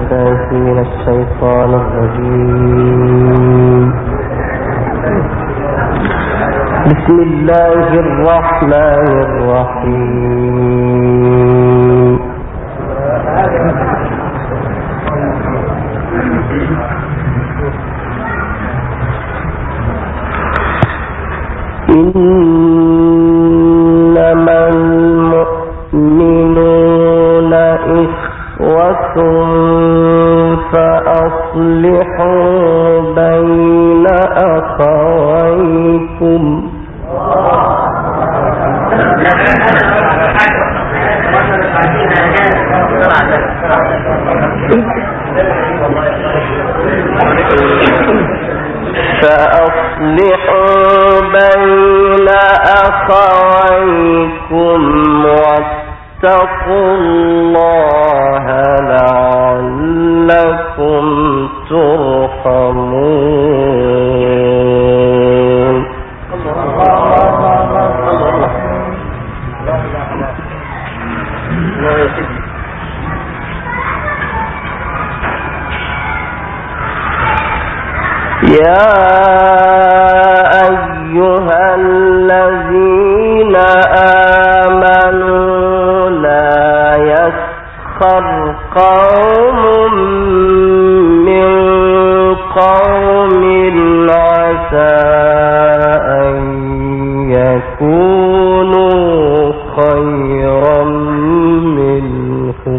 بالله من الشيطان الرجيم. بسم الله الرحمن الرحيم. إنما المؤمنون إخوة فأصلحوا بين أخويكم. فأصلحوا بين أخويكم واتقوا الله لعلكم ترحمون. يا أيها الذين آمنوا لا يسخر قوم من قوم عسى أن يكونوا خيرا منهم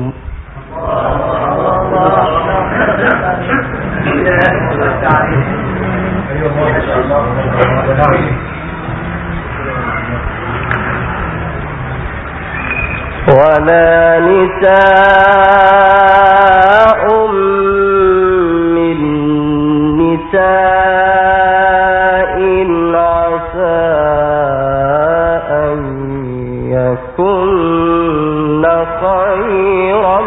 ولا نساء من نساء عسى أن يكن خيرا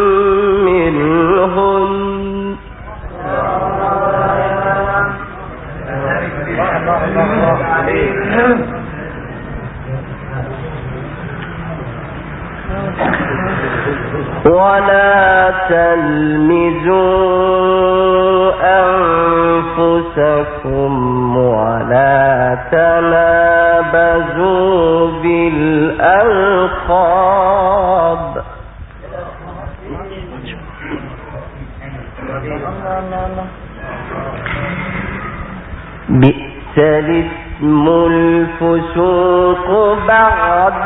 منهن ولا تلمزوا أنفسكم ولا تنابزوا بالألقاب بئس الاسم الفسوق بعد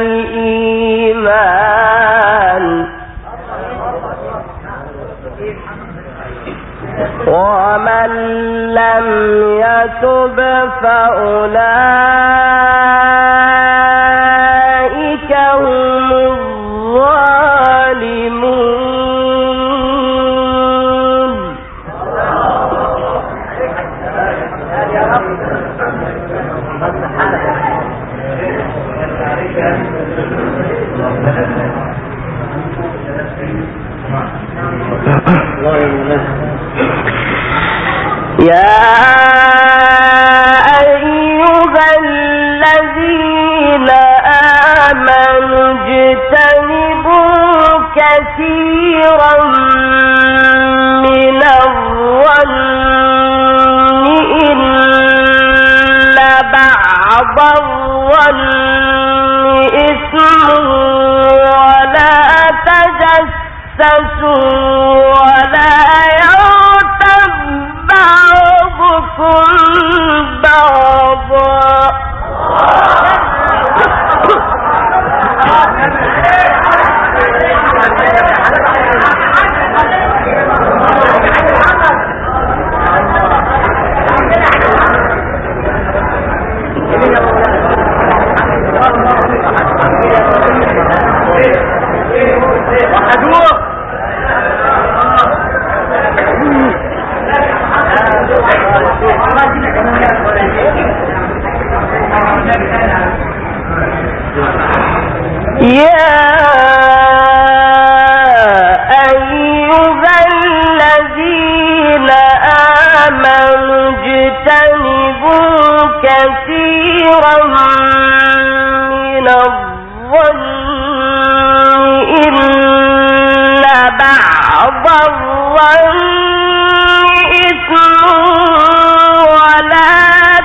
الإيمان ومن لم يتب فأولئك هم الظالمون. يا أيها الذين آمنوا اجتنبوا كثيرا من الظن إن بعض الظن إثم ولا تجسسوا ولا يغتب بعضكم بعضا يا أيها الذين آمنوا اجتنبوا كثيرا من الظن إن الظن إثم ولا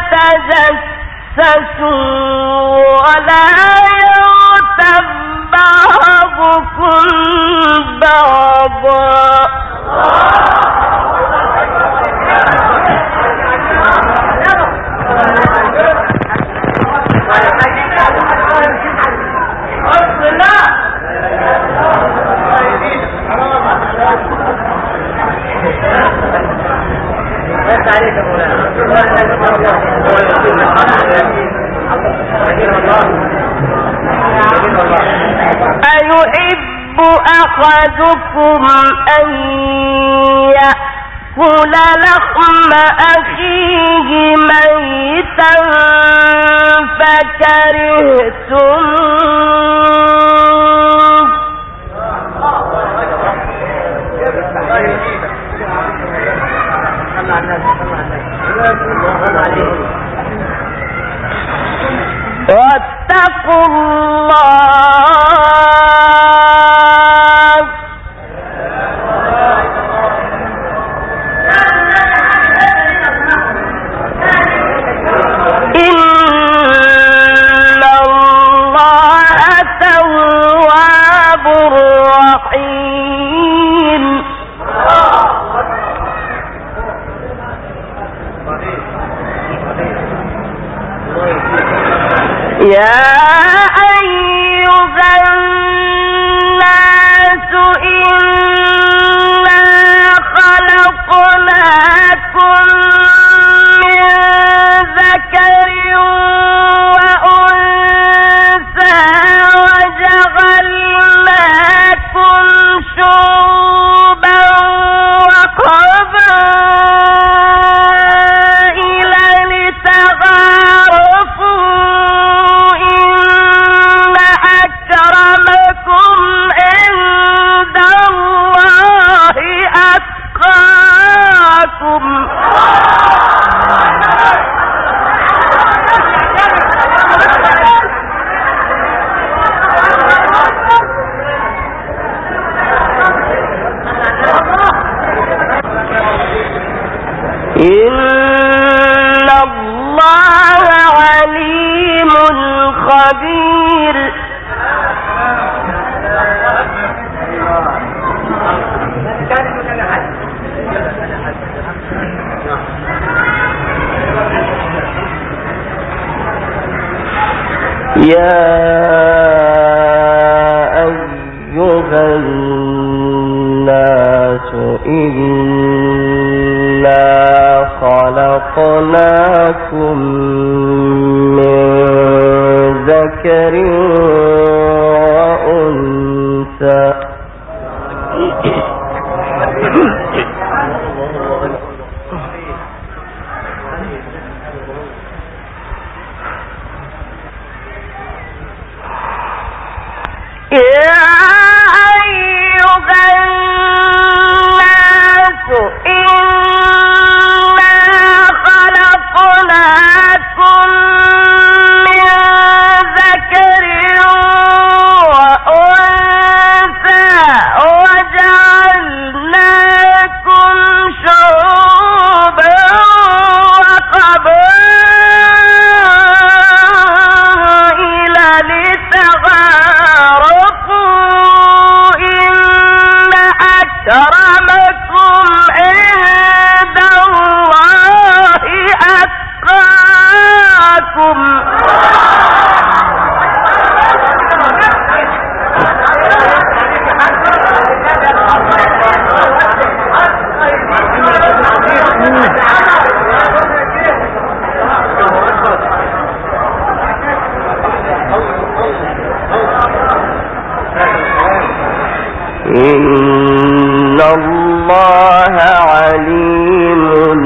تجسسوا ولا يغتب بعضكم بعضا أيحب أحدكم أن يأكل لحم أخيه ميتا فكرهتموه واتقوا الله إن الله تواب رحيم يا أيها الناس إنا خلقناكم من ذكر وأنثى وجعلناكم شعوبا وقبائل لتعارفوا أكرمكم عند الله أتقاكم إن الله عليم خبير يا أيها الناس إنا خلقناكم من ذكر وأنثى يا أيها الناس إنا خلقناكم من ذكر وأنثى وجعلناكم شعوبا وقبائل لتعارفوا إن أكرمكم عند الله أتقاكم إن الله عليم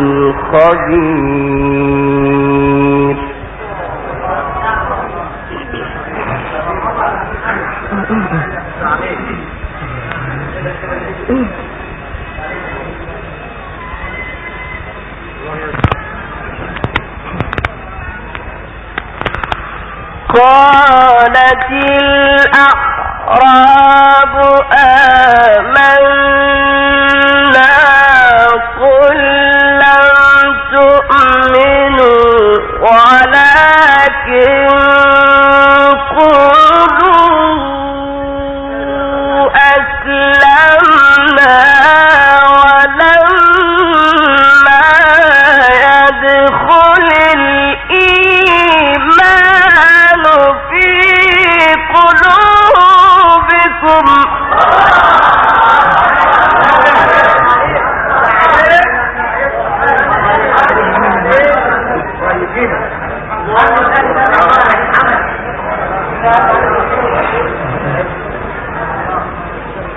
خبير قالت الأعراب آمنا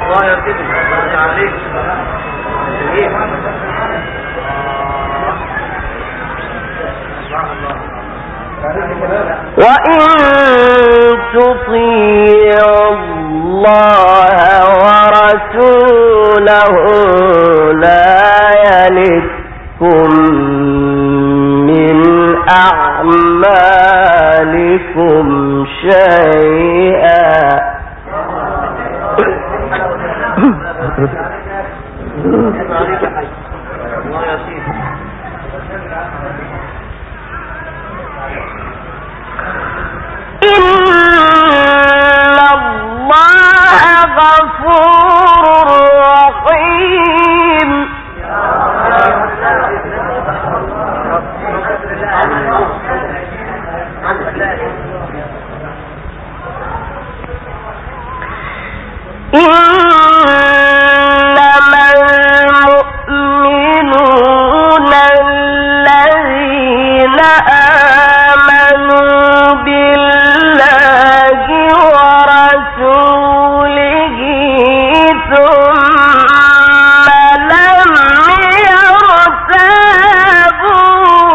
وإن تطيعوا الله ورسوله لا يلتكم من أعمالكم شيئا إن الله غفور رحيم إنما المؤمنون الذين آمنوا بالله ورسوله ثم لم يرتابوا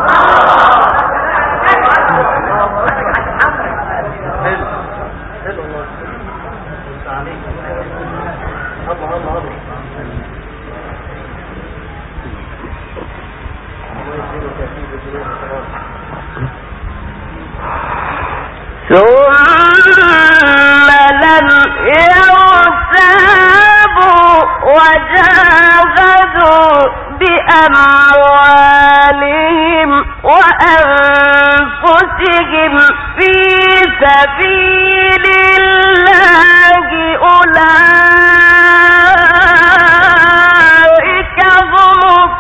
وجاهدوا بأموالهم وأنفسهم في سبيل الله أولئك هم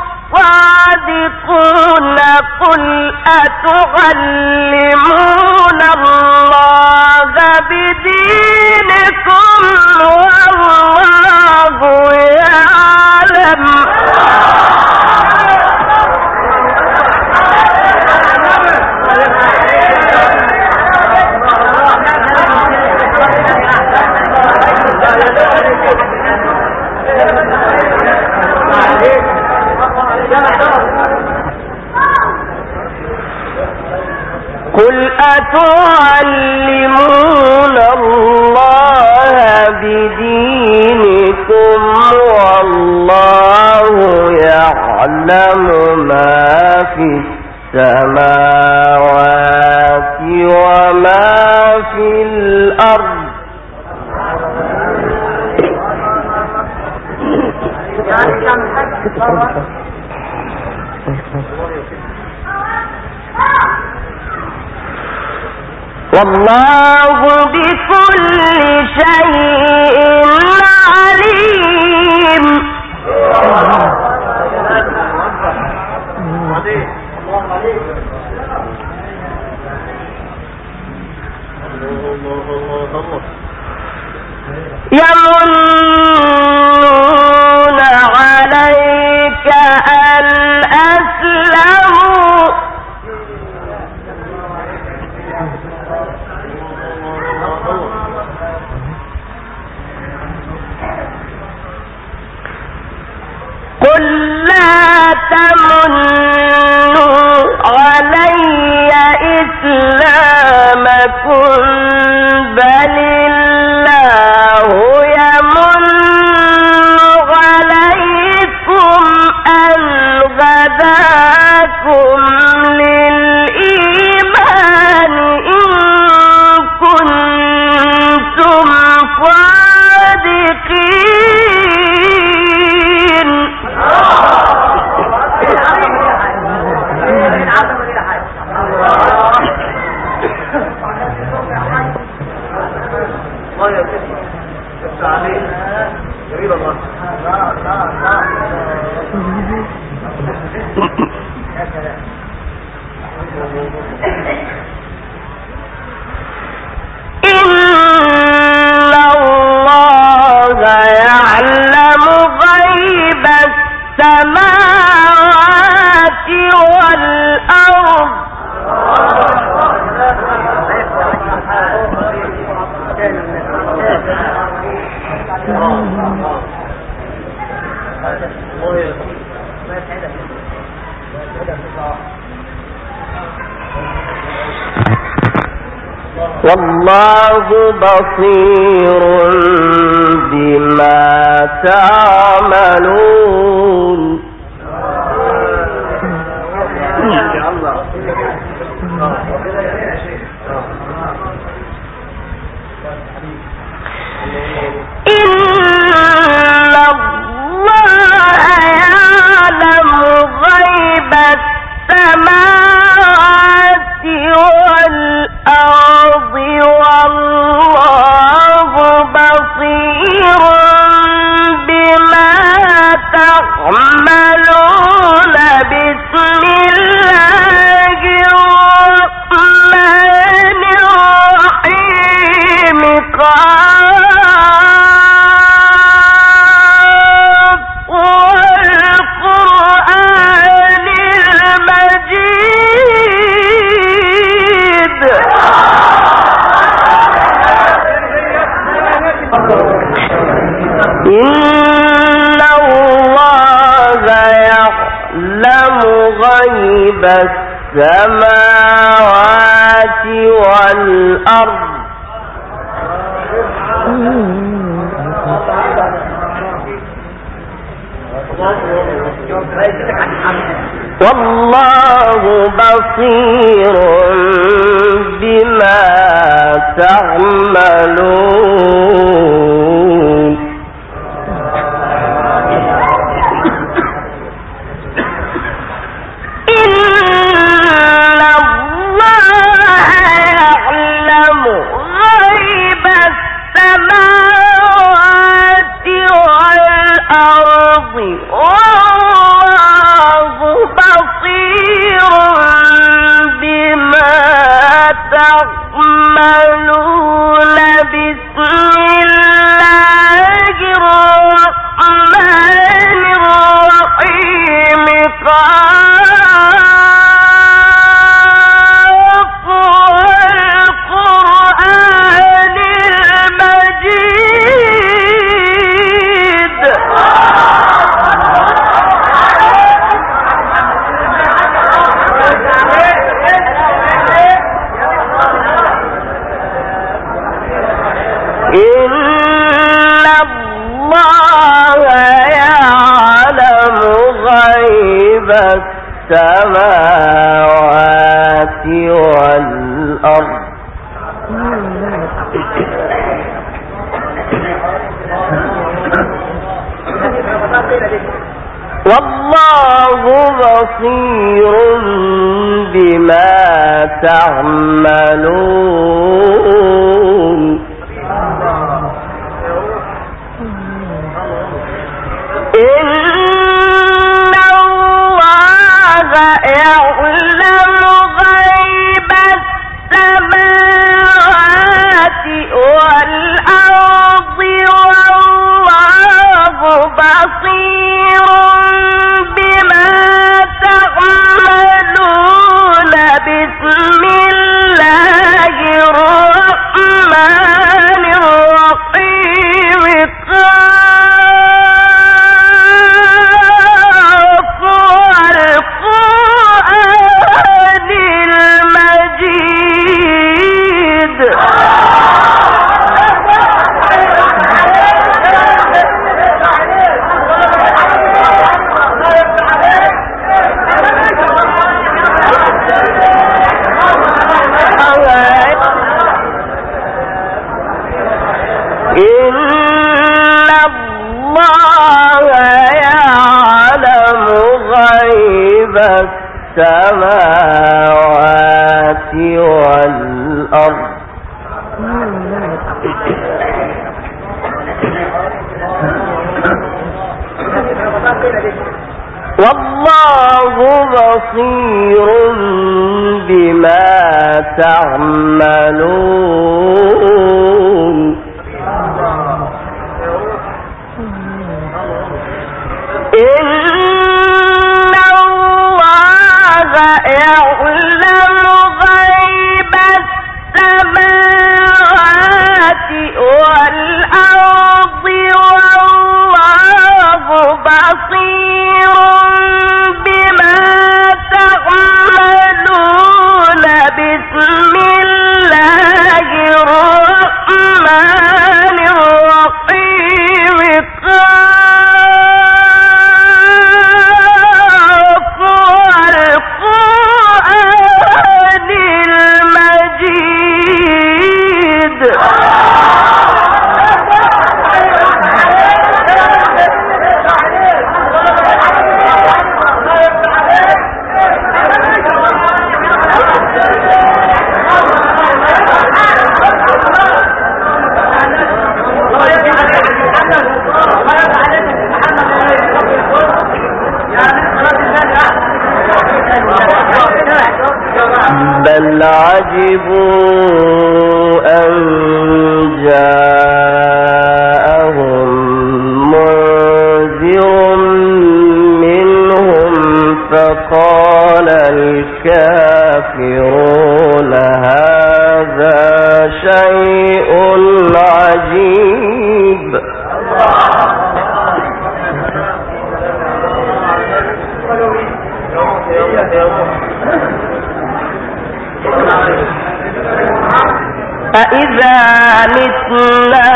الصادقون قل أتعلمون الله بدينكم والله يعلم قل أتعلمون الله بدينكم والله يعلم ما في السماوات وما في الأرض والله بكل شيء عليم يمنون عليك أن أسلموا قل لا تمنوا علي إسلامكم بل الله يمن عليكم أن هداكم للإيمان إن كنتم صادقين إن الله يعلم غيب السماوات والأرض والله بصير بما تعملون إن الله يعلم غيب السماوات والأرض والله بصير بما تعملون بسم الله الرحمن الرحيم إن الله يعلم غيب السماوات والأرض والله بصير بما تعملون تعملون بسم الله الرحمن الرحيم قاف والقرآن المجيد إن الله يعلم غيب السماوات والأرض والله بصير بما تعملون إن الله يعلم غيب السماوات والأرض والله بصير بما تعملون بسم الله الرحمن الرحيم السماوات والأرض والله بصير بما تعملون إن الله يعلم غيب السماوات والأرض أَإِذَا مِتْنَا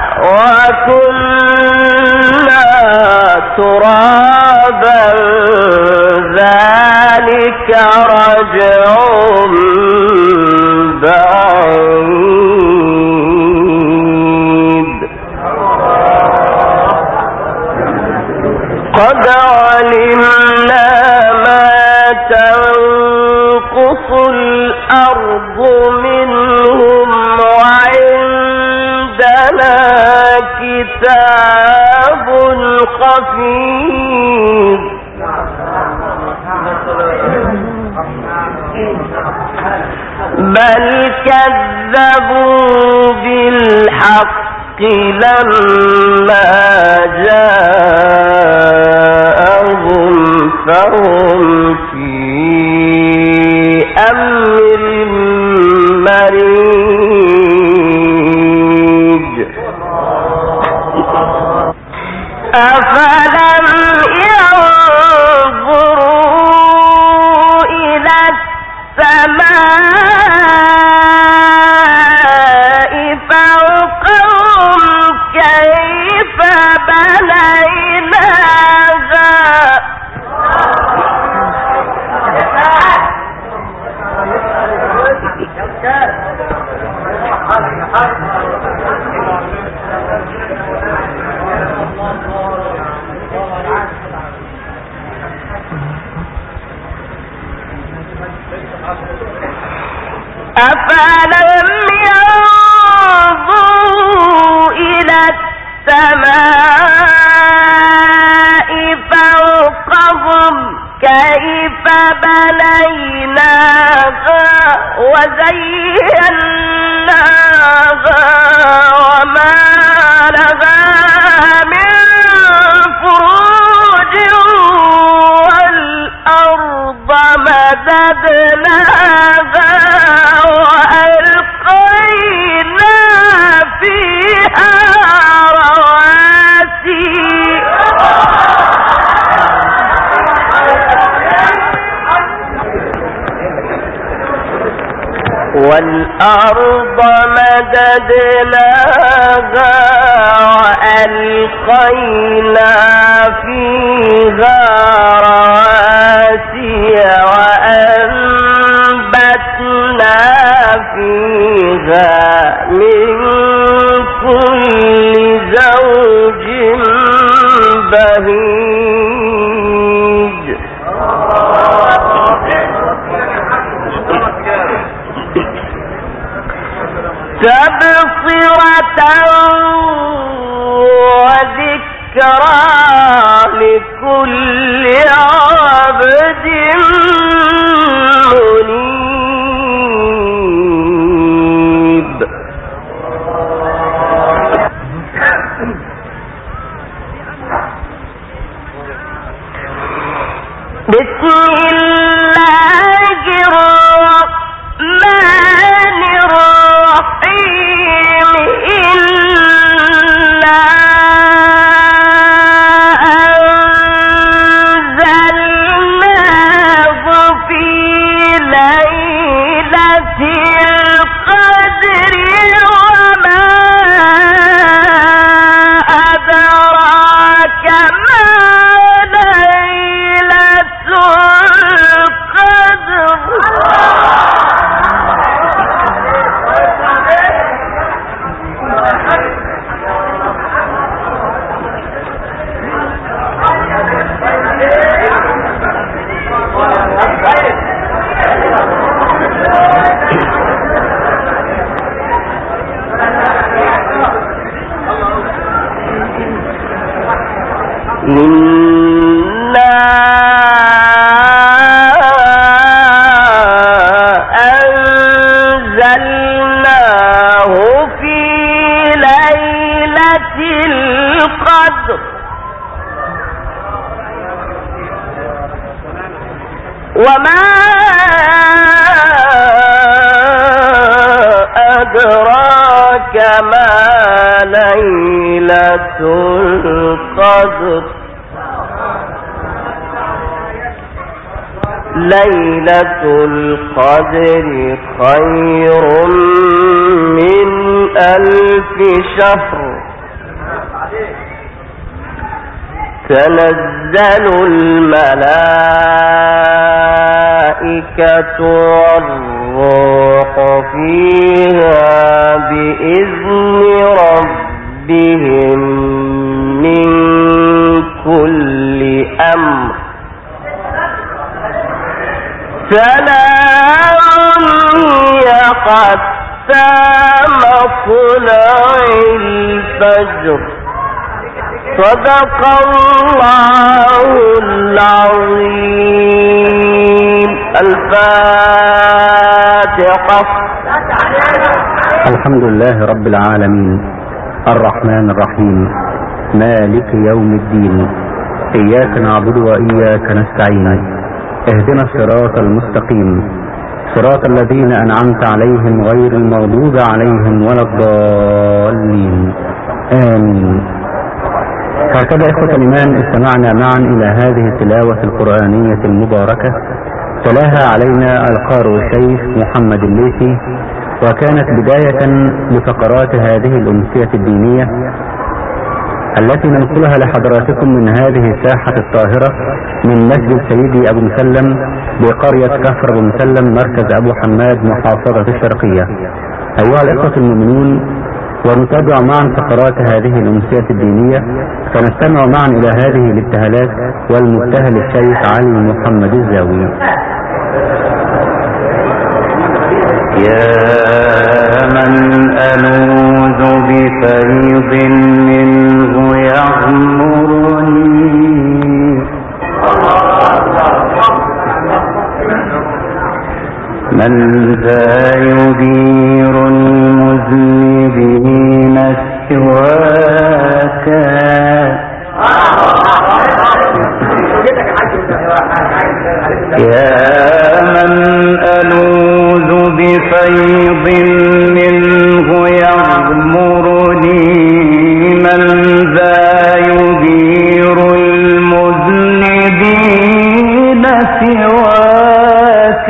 وَكُنَّا تُرَابًا ذَلِكَ رَجْعٌ بَعِيدٌ قَدْ عَلِمْنَا مَا تَنقُصُ الْأَرْضُ مِنْهُمْ وَعِندَنَا كِتَابٌ حفيظ بل كذبوا بالحق لما جاءهم فهم في أمر مريج أفلم ينظروا إلى السماء فوقهم كيف بنيناها أفلم ينظروا إلى السماء فوقهم كيف بنيناها وزيناها وما لها من فروج والأرض مددناها وألقينا فيها رواسي والأرض مددناها وألقينا فيها رواسي وأنبتنا فيها من كل زوج بهيج تبصرة وذكرى لكل عبد منيب بسم الله الرحمن الرحيم إنا أنزلناه في ليلة القدر وما أدراك ما ليلة القدر إنا أنزلناه في ليلة القدر وما أدراك ما ليلة القدر ليلة القدر خير من ألف شهر تنزل الملائكة والروح فيها بإذن ربهم من كل أمر سلام هي حتى مطلع الفجر صدق الله العظيم. الفاتحة. الحمد لله رب العالمين الرحمن الرحيم مالك يوم الدين إياك نعبد وإياك نستعين اهدنا الصراط المستقيم صراط الذين أنعمت عليهم غير المغضوب عليهم ولا الضالين آمين. هكذا إخوة الإيمان استمعنا معا إلى هذه التلاوة القرآنية المباركة تلاها علينا القارئ الشيخ محمد الليثي، وكانت بداية لفقرات هذه الأمسية الدينية التي ننقلها لحضراتكم من هذه الساحة الطاهرة من مسجد سيدي أبو مسلم بقرية كفر أبو مسلم مركز أبو حماد محافظة الشرقية. أيها الإخوة المؤمنون، ونتابع معا فقرات هذه الأمسية الدينية، فنستمع معا إلى هذه الابتهالات والمبتهل الشيخ علي محمد الزاوي. يا من ألوذ بفيض منه يغمرني من ذا يدير المذنبين سواك يا من ألوذ بفيض منه يغمرني من ذا يدير المذنبين سواك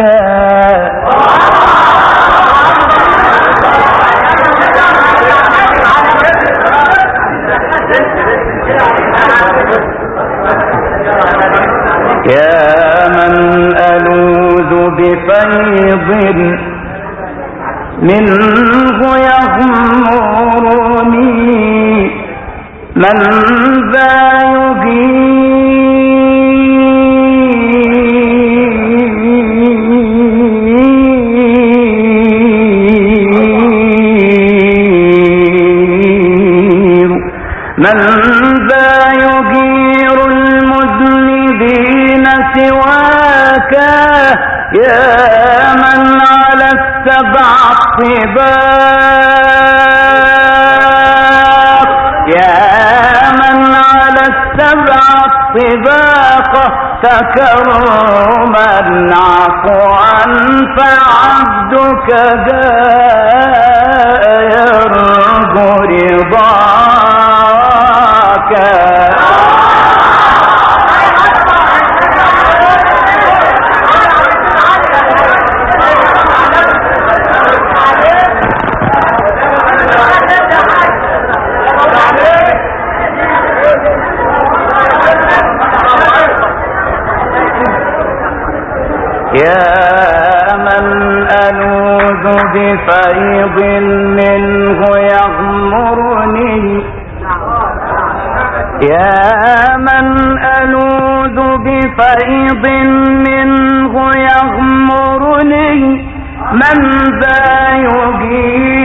يا من ألوذ بفيض منه يغمرني من ذا يغير المذنبين سواك يا من على السبع الطباق يا من على السبع الطباق تكرما عفوا فعبدك جاء يرجو رضاك يا من ألوذ بفيض منه يغمرني يا من ألوذ بفيض منه يغمرني من ذا يجير